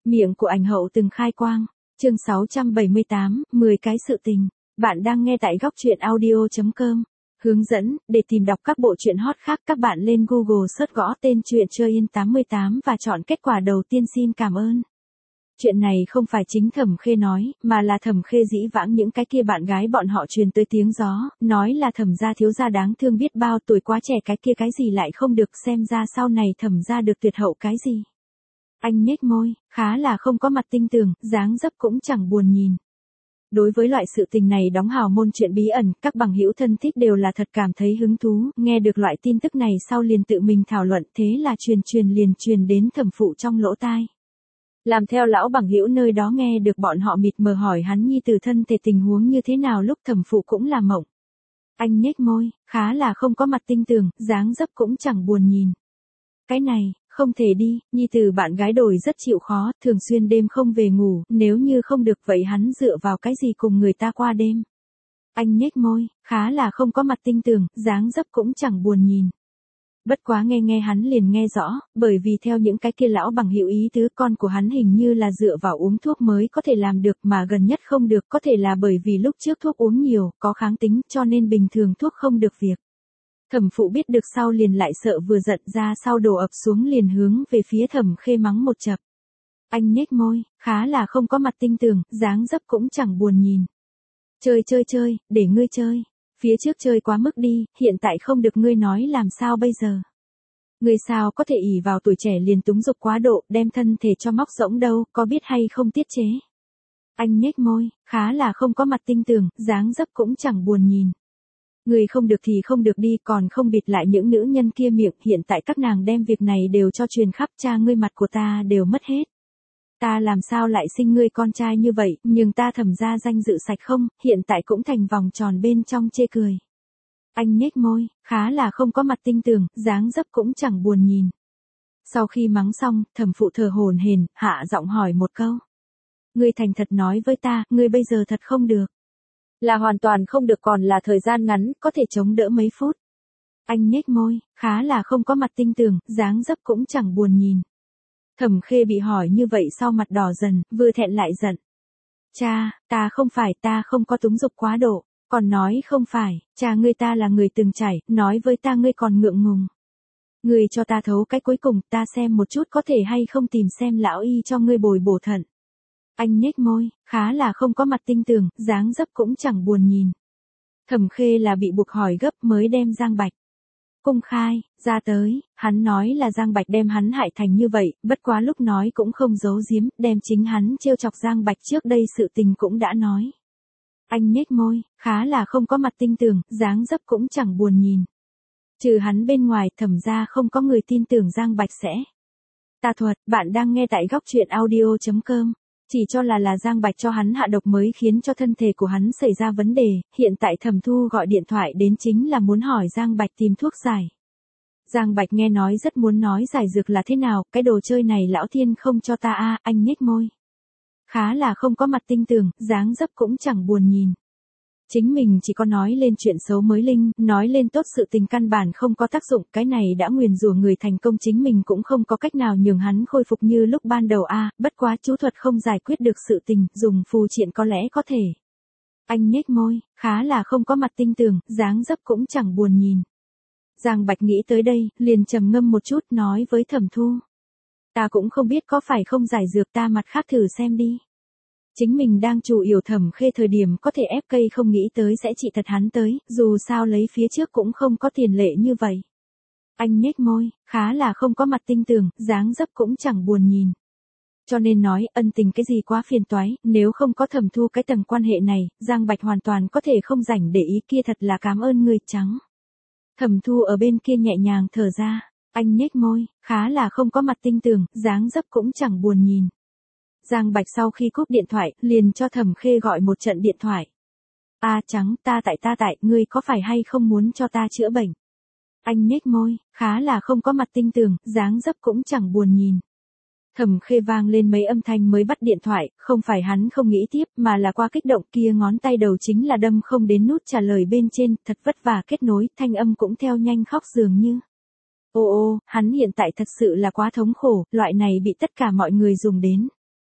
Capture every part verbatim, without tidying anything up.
Miệng của ảnh hậu từng khai quang. Chương sáu trăm bảy mươi tám, mười cái sự tình. Bạn đang nghe tại góc truyện audio chấm com. Hướng dẫn, để tìm đọc các bộ truyện hot khác các bạn lên Google search gõ tên truyện Chơi Yên tám mươi tám và chọn kết quả đầu tiên. Xin cảm ơn. Chuyện này không phải chính Thẩm Khê nói, mà là Thẩm Khê dĩ vãng những cái kia bạn gái bọn họ truyền tới tiếng gió, nói là Thẩm gia thiếu gia đáng thương biết bao, tuổi quá trẻ cái kia cái gì lại không được, xem ra sau này Thẩm gia được tuyệt hậu cái gì. Anh nhếch môi, khá là không có mặt tinh tường, dáng dấp cũng chẳng buồn nhìn. Đối với loại sự tình này đóng hào môn chuyện bí ẩn, các bằng hữu thân thích đều là thật cảm thấy hứng thú, nghe được loại tin tức này sau liền tự mình thảo luận, thế là truyền truyền liền truyền đến Thẩm phụ trong lỗ tai. Làm theo lão bằng hữu nơi đó nghe được bọn họ mịt mờ hỏi hắn nhi tử thân thể tình huống như thế nào, lúc Thẩm phụ cũng là mộng. Anh nhếch môi, khá là không có mặt tinh tường, dáng dấp cũng chẳng buồn nhìn. Cái này, không thể đi, nhi tử bạn gái đổi rất chịu khó, thường xuyên đêm không về ngủ, nếu như không được vậy hắn dựa vào cái gì cùng người ta qua đêm. Anh nhếch môi, khá là không có mặt tinh tường, dáng dấp cũng chẳng buồn nhìn. Bất quá nghe nghe hắn liền nghe rõ, bởi vì theo những cái kia lão bằng hữu ý tứ, con của hắn hình như là dựa vào uống thuốc mới có thể làm được, mà gần nhất không được, có thể là bởi vì lúc trước thuốc uống nhiều, có kháng tính, cho nên bình thường thuốc không được việc. Thẩm phụ biết được sau liền lại sợ vừa giận ra sau đổ ập xuống liền hướng về phía Thẩm Khê mắng một chập. Anh nhếch môi, khá là không có mặt tinh tường, dáng dấp cũng chẳng buồn nhìn. Chơi chơi chơi, để ngươi chơi. Phía trước chơi quá mức đi, hiện tại không được, ngươi nói làm sao bây giờ? Ngươi sao có thể ỷ vào tuổi trẻ liền túng dục quá độ, đem thân thể cho móc rỗng đâu, có biết hay không tiết chế? Anh nhếch môi, khá là không có mặt tinh tường, dáng dấp cũng chẳng buồn nhìn. Ngươi không được thì không được đi, còn không bịt lại những nữ nhân kia miệng, hiện tại các nàng đem việc này đều cho truyền khắp, cha ngươi mặt của ta đều mất hết. Ta làm sao lại sinh ngươi con trai như vậy, nhưng ta Thẩm gia danh dự sạch không, hiện tại cũng thành vòng tròn bên trong chê cười. Anh nhếch môi, khá là không có mặt tinh tường, dáng dấp cũng chẳng buồn nhìn. Sau khi mắng xong, Thẩm phụ thở hổn hển, hạ giọng hỏi một câu. Ngươi thành thật nói với ta, ngươi bây giờ thật không được. Là hoàn toàn không được, còn là thời gian ngắn, có thể chống đỡ mấy phút. Anh nhếch môi, khá là không có mặt tinh tường, dáng dấp cũng chẳng buồn nhìn. Thẩm Khê bị hỏi như vậy sau mặt đỏ dần, vừa thẹn lại giận. Cha, ta không phải, ta không có túng dục quá độ, còn nói không phải, cha ngươi ta là người từng trải, nói với ta ngươi còn ngượng ngùng. Ngươi cho ta thấu cái cuối cùng, ta xem một chút có thể hay không tìm xem lão y cho ngươi bồi bổ thận. Anh nhếch môi, khá là không có mặt tinh tường, dáng dấp cũng chẳng buồn nhìn. Thẩm Khê là bị buộc hỏi gấp mới đem Giang Bạch cung khai ra tới, hắn nói là Giang Bạch đem hắn hại thành như vậy, bất quá lúc nói cũng không giấu giếm, đem chính hắn trêu chọc Giang Bạch trước đây sự tình cũng đã nói. Anh nhếch môi, khá là không có mặt tinh tường, dáng dấp cũng chẳng buồn nhìn. Trừ hắn bên ngoài, Thẩm gia không có người tin tưởng Giang Bạch sẽ. Tà thuật, bạn đang nghe tại góc truyện audio chấm com. Chỉ cho là là Giang Bạch cho hắn hạ độc mới khiến cho thân thể của hắn xảy ra vấn đề, hiện tại Thẩm Thu gọi điện thoại đến chính là muốn hỏi Giang Bạch tìm thuốc giải. Giang Bạch nghe nói rất muốn nói giải dược là thế nào, cái đồ chơi này lão thiên không cho ta a. Anh nhếch môi. Khá là không có mặt tinh tường, dáng dấp cũng chẳng buồn nhìn. Chính mình chỉ có nói lên chuyện xấu mới linh, nói lên tốt sự tình căn bản không có tác dụng, cái này đã nguyền rủa người thành công, chính mình cũng không có cách nào nhường hắn khôi phục như lúc ban đầu a. À, bất quá chú thuật không giải quyết được sự tình, dùng phù triện có lẽ có thể. Anh nhếch môi, khá là không có mặt tinh tường, dáng dấp cũng chẳng buồn nhìn. Giang Bạch nghĩ tới đây, liền trầm ngâm một chút nói với Thẩm Thu. Ta cũng không biết có phải không giải dược, ta mặt khác thử xem đi. Chính mình đang chủ yếu Thẩm Khê thời điểm có thể ép cây không nghĩ tới sẽ trị thật hắn tới, dù sao lấy phía trước cũng không có tiền lệ như vậy. Anh nhếch môi, khá là không có mặt tinh tường, dáng dấp cũng chẳng buồn nhìn. Cho nên nói, ân tình cái gì quá phiền toái, nếu không có Thẩm Thu cái tầng quan hệ này, Giang Bạch hoàn toàn có thể không rảnh để ý, kia thật là cảm ơn người trắng. Thẩm Thu ở bên kia nhẹ nhàng thở ra, anh nhếch môi, khá là không có mặt tinh tường, dáng dấp cũng chẳng buồn nhìn. Giang Bạch sau khi cúp điện thoại, liền cho Thẩm Khê gọi một trận điện thoại. A trắng, ta tại ta tại, ngươi có phải hay không muốn cho ta chữa bệnh? Anh nhếch môi, khá là không có mặt tinh tường, dáng dấp cũng chẳng buồn nhìn. Thẩm Khê vang lên mấy âm thanh mới bắt điện thoại, không phải hắn không nghĩ tiếp, mà là qua kích động, kia ngón tay đầu chính là đâm không đến nút trả lời bên trên, thật vất vả kết nối, thanh âm cũng theo nhanh khóc dường như. Ô ô, hắn hiện tại thật sự là quá thống khổ, loại này bị tất cả mọi người dùng đến.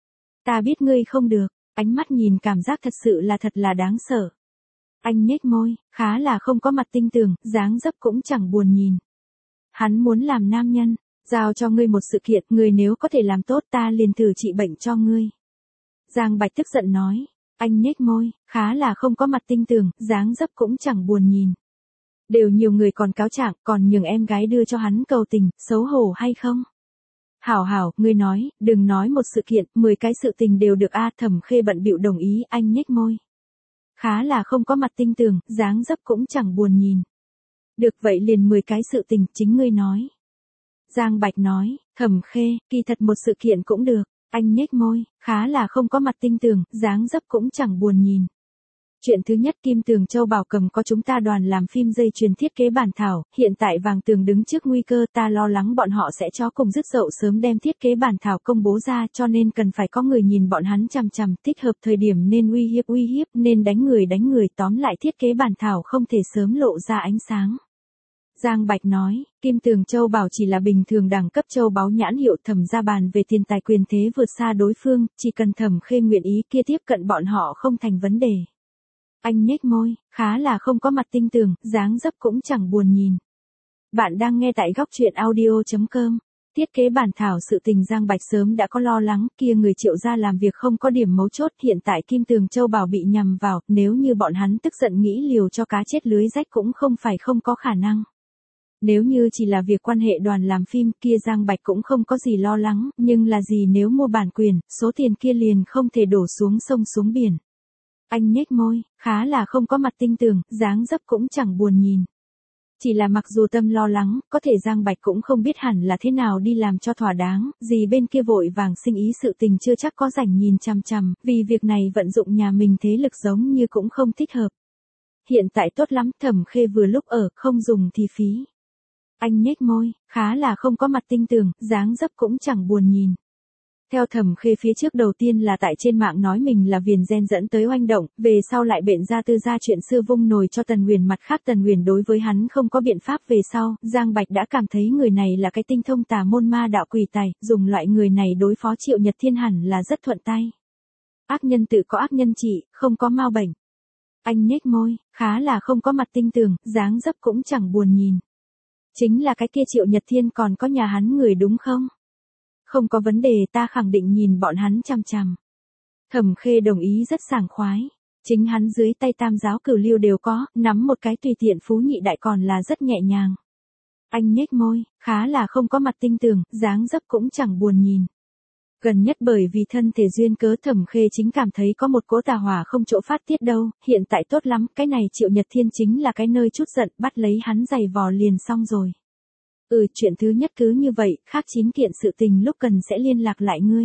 Ta biết ngươi không được, ánh mắt nhìn cảm giác thật sự là thật là đáng sợ. Anh nhếch môi, khá là không có mặt tinh tường, dáng dấp cũng chẳng buồn nhìn. Hắn muốn làm nam nhân, giao cho ngươi một sự kiện, ngươi nếu có thể làm tốt ta liền thử trị bệnh cho ngươi. Giang Bạch tức giận nói, anh nhếch môi, khá là không có mặt tinh tường, dáng dấp cũng chẳng buồn nhìn. Đều nhiều người còn cáo trạng, còn nhường em gái đưa cho hắn cầu tình, xấu hổ hay không? Hảo hảo, ngươi nói, đừng nói một sự kiện, mười cái sự tình đều được a. Thẩm Khê bận bịu đồng ý, anh nhếch môi. Khá là không có mặt tinh tường, dáng dấp cũng chẳng buồn nhìn. Được vậy liền mười cái sự tình, chính ngươi nói. Giang Bạch nói, Thẩm Khê, kỳ thật một sự kiện cũng được, anh nhếch môi, khá là không có mặt tinh tường, dáng dấp cũng chẳng buồn nhìn. Chuyện thứ nhất, Kim Tường Châu Bảo cầm có chúng ta đoàn làm phim dây chuyền thiết kế bản thảo, hiện tại Vàng Tường đứng trước nguy cơ, ta lo lắng bọn họ sẽ chó cùng dứt dậu sớm đem thiết kế bản thảo công bố ra, cho nên cần phải có người nhìn bọn hắn chằm chằm, thích hợp thời điểm nên uy hiếp uy hiếp, nên đánh người đánh người, tóm lại thiết kế bản thảo không thể sớm lộ ra ánh sáng. Giang Bạch nói, Kim Tường Châu Bảo chỉ là bình thường đẳng cấp châu báu nhãn hiệu, Thẩm gia bàn về tiền tài quyền thế vượt xa đối phương, chỉ cần Thẩm Khê nguyện ý kia tiếp cận bọn họ không thành vấn đề. Anh nhếch môi, khá là không có mặt tinh tường, dáng dấp cũng chẳng buồn nhìn. Bạn đang nghe tại góc truyện audio chấm com. Thiết kế bản thảo sự tình Giang Bạch sớm đã có lo lắng, kia người Triệu gia làm việc không có điểm mấu chốt, hiện tại Kim Tường Châu Bảo bị nhằm vào, nếu như bọn hắn tức giận nghĩ liều cho cá chết lưới rách cũng không phải không có khả năng. Nếu như chỉ là việc quan hệ đoàn làm phim kia Giang Bạch cũng không có gì lo lắng, nhưng là gì nếu mua bản quyền, số tiền kia liền không thể đổ xuống sông xuống biển. Anh nhếch môi, khá là không có mặt tinh tường, dáng dấp cũng chẳng buồn nhìn. Chỉ là mặc dù tâm lo lắng, có thể Giang Bạch cũng không biết hẳn là thế nào đi làm cho thỏa đáng, gì bên kia vội vàng sinh ý sự tình chưa chắc có rảnh nhìn chằm chằm, vì việc này vận dụng nhà mình thế lực giống như cũng không thích hợp. Hiện tại tốt lắm, Thẩm Khê vừa lúc ở, không dùng thì phí. Anh nhếch môi, khá là không có mặt tinh tường, dáng dấp cũng chẳng buồn nhìn. Theo Thẩm Khê phía trước đầu tiên là tại trên mạng nói mình là Viền Gen dẫn tới oanh động, về sau lại bện ra tư gia chuyện xưa vung nồi cho Tần Nguyền, mặt khác Tần Nguyền đối với hắn không có biện pháp, về sau, Giang Bạch đã cảm thấy người này là cái tinh thông tà môn ma đạo quỷ tài, dùng loại người này đối phó Triệu Nhật Thiên hẳn là rất thuận tay. Ác nhân tự có ác nhân trị, không có mau bệnh. Anh nhếch môi, khá là không có mặt tinh tường, dáng dấp cũng chẳng buồn nhìn. Chính là cái kia Triệu Nhật Thiên còn có nhà hắn người đúng không? Không có vấn đề, ta khẳng định nhìn bọn hắn chằm chằm. Thẩm Khê đồng ý rất sảng khoái. Chính hắn dưới tay tam giáo cửu lưu đều có, nắm một cái tùy tiện phú nhị đại còn là rất nhẹ nhàng. Anh nhếch môi, khá là không có mặt tinh tường, dáng dấp cũng chẳng buồn nhìn. Gần nhất bởi vì thân thể duyên cớ Thẩm Khê chính cảm thấy có một cỗ tà hỏa không chỗ phát tiết đâu, hiện tại tốt lắm, cái này Triệu Nhật Thiên chính là cái nơi chút giận, bắt lấy hắn giày vò liền xong rồi. Ừ, chuyện thứ nhất cứ như vậy, khác chín kiện sự tình lúc cần sẽ liên lạc lại ngươi.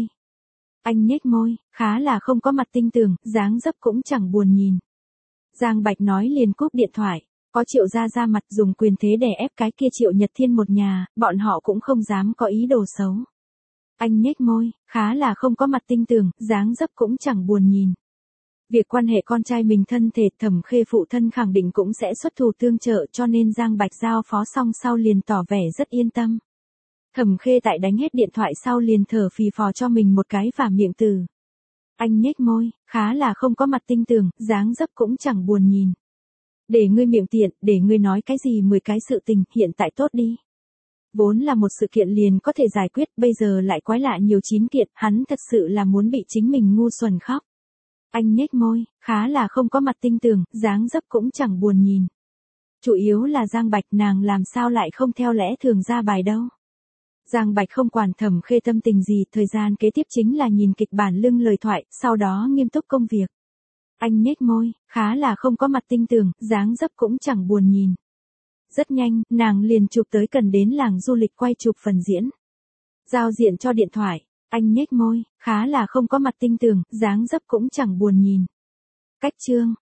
Anh nhếch môi, khá là không có mặt tinh tường, dáng dấp cũng chẳng buồn nhìn. Giang Bạch nói liền cúp điện thoại, có Triệu gia ra mặt dùng quyền thế đè ép cái kia Triệu Nhật Thiên một nhà, bọn họ cũng không dám có ý đồ xấu. Anh nhếch môi, khá là không có mặt tinh tường, dáng dấp cũng chẳng buồn nhìn. Việc quan hệ con trai mình thân thể, Thẩm Khê phụ thân khẳng định cũng sẽ xuất thủ tương trợ, cho nên Giang Bạch giao phó xong sau liền tỏ vẻ rất yên tâm. Thẩm Khê tại đánh hết điện thoại sau liền thở phì phò cho mình một cái và miệng từ. Anh nhếch môi, khá là không có mặt tinh tường, dáng dấp cũng chẳng buồn nhìn. Để ngươi miệng tiện, để ngươi nói cái gì mười cái sự tình, hiện tại tốt đi. Vốn là một sự kiện liền có thể giải quyết, bây giờ lại quái lạ nhiều chín kiện, hắn thật sự là muốn bị chính mình ngu xuẩn khóc. Anh nhếch môi, khá là không có mặt tinh tường, dáng dấp cũng chẳng buồn nhìn. Chủ yếu là Giang Bạch, nàng làm sao lại không theo lẽ thường ra bài đâu. Giang Bạch không quản Thẩm Khê tâm tình gì, thời gian kế tiếp chính là nhìn kịch bản lưng lời thoại, sau đó nghiêm túc công việc. Anh nhếch môi, khá là không có mặt tinh tường, dáng dấp cũng chẳng buồn nhìn. Rất nhanh, nàng liền chụp tới cần đến làng du lịch quay chụp phần diễn. Giao diện cho điện thoại, anh nhếch môi, khá là không có mặt tinh tường, dáng dấp cũng chẳng buồn nhìn. Cách chương,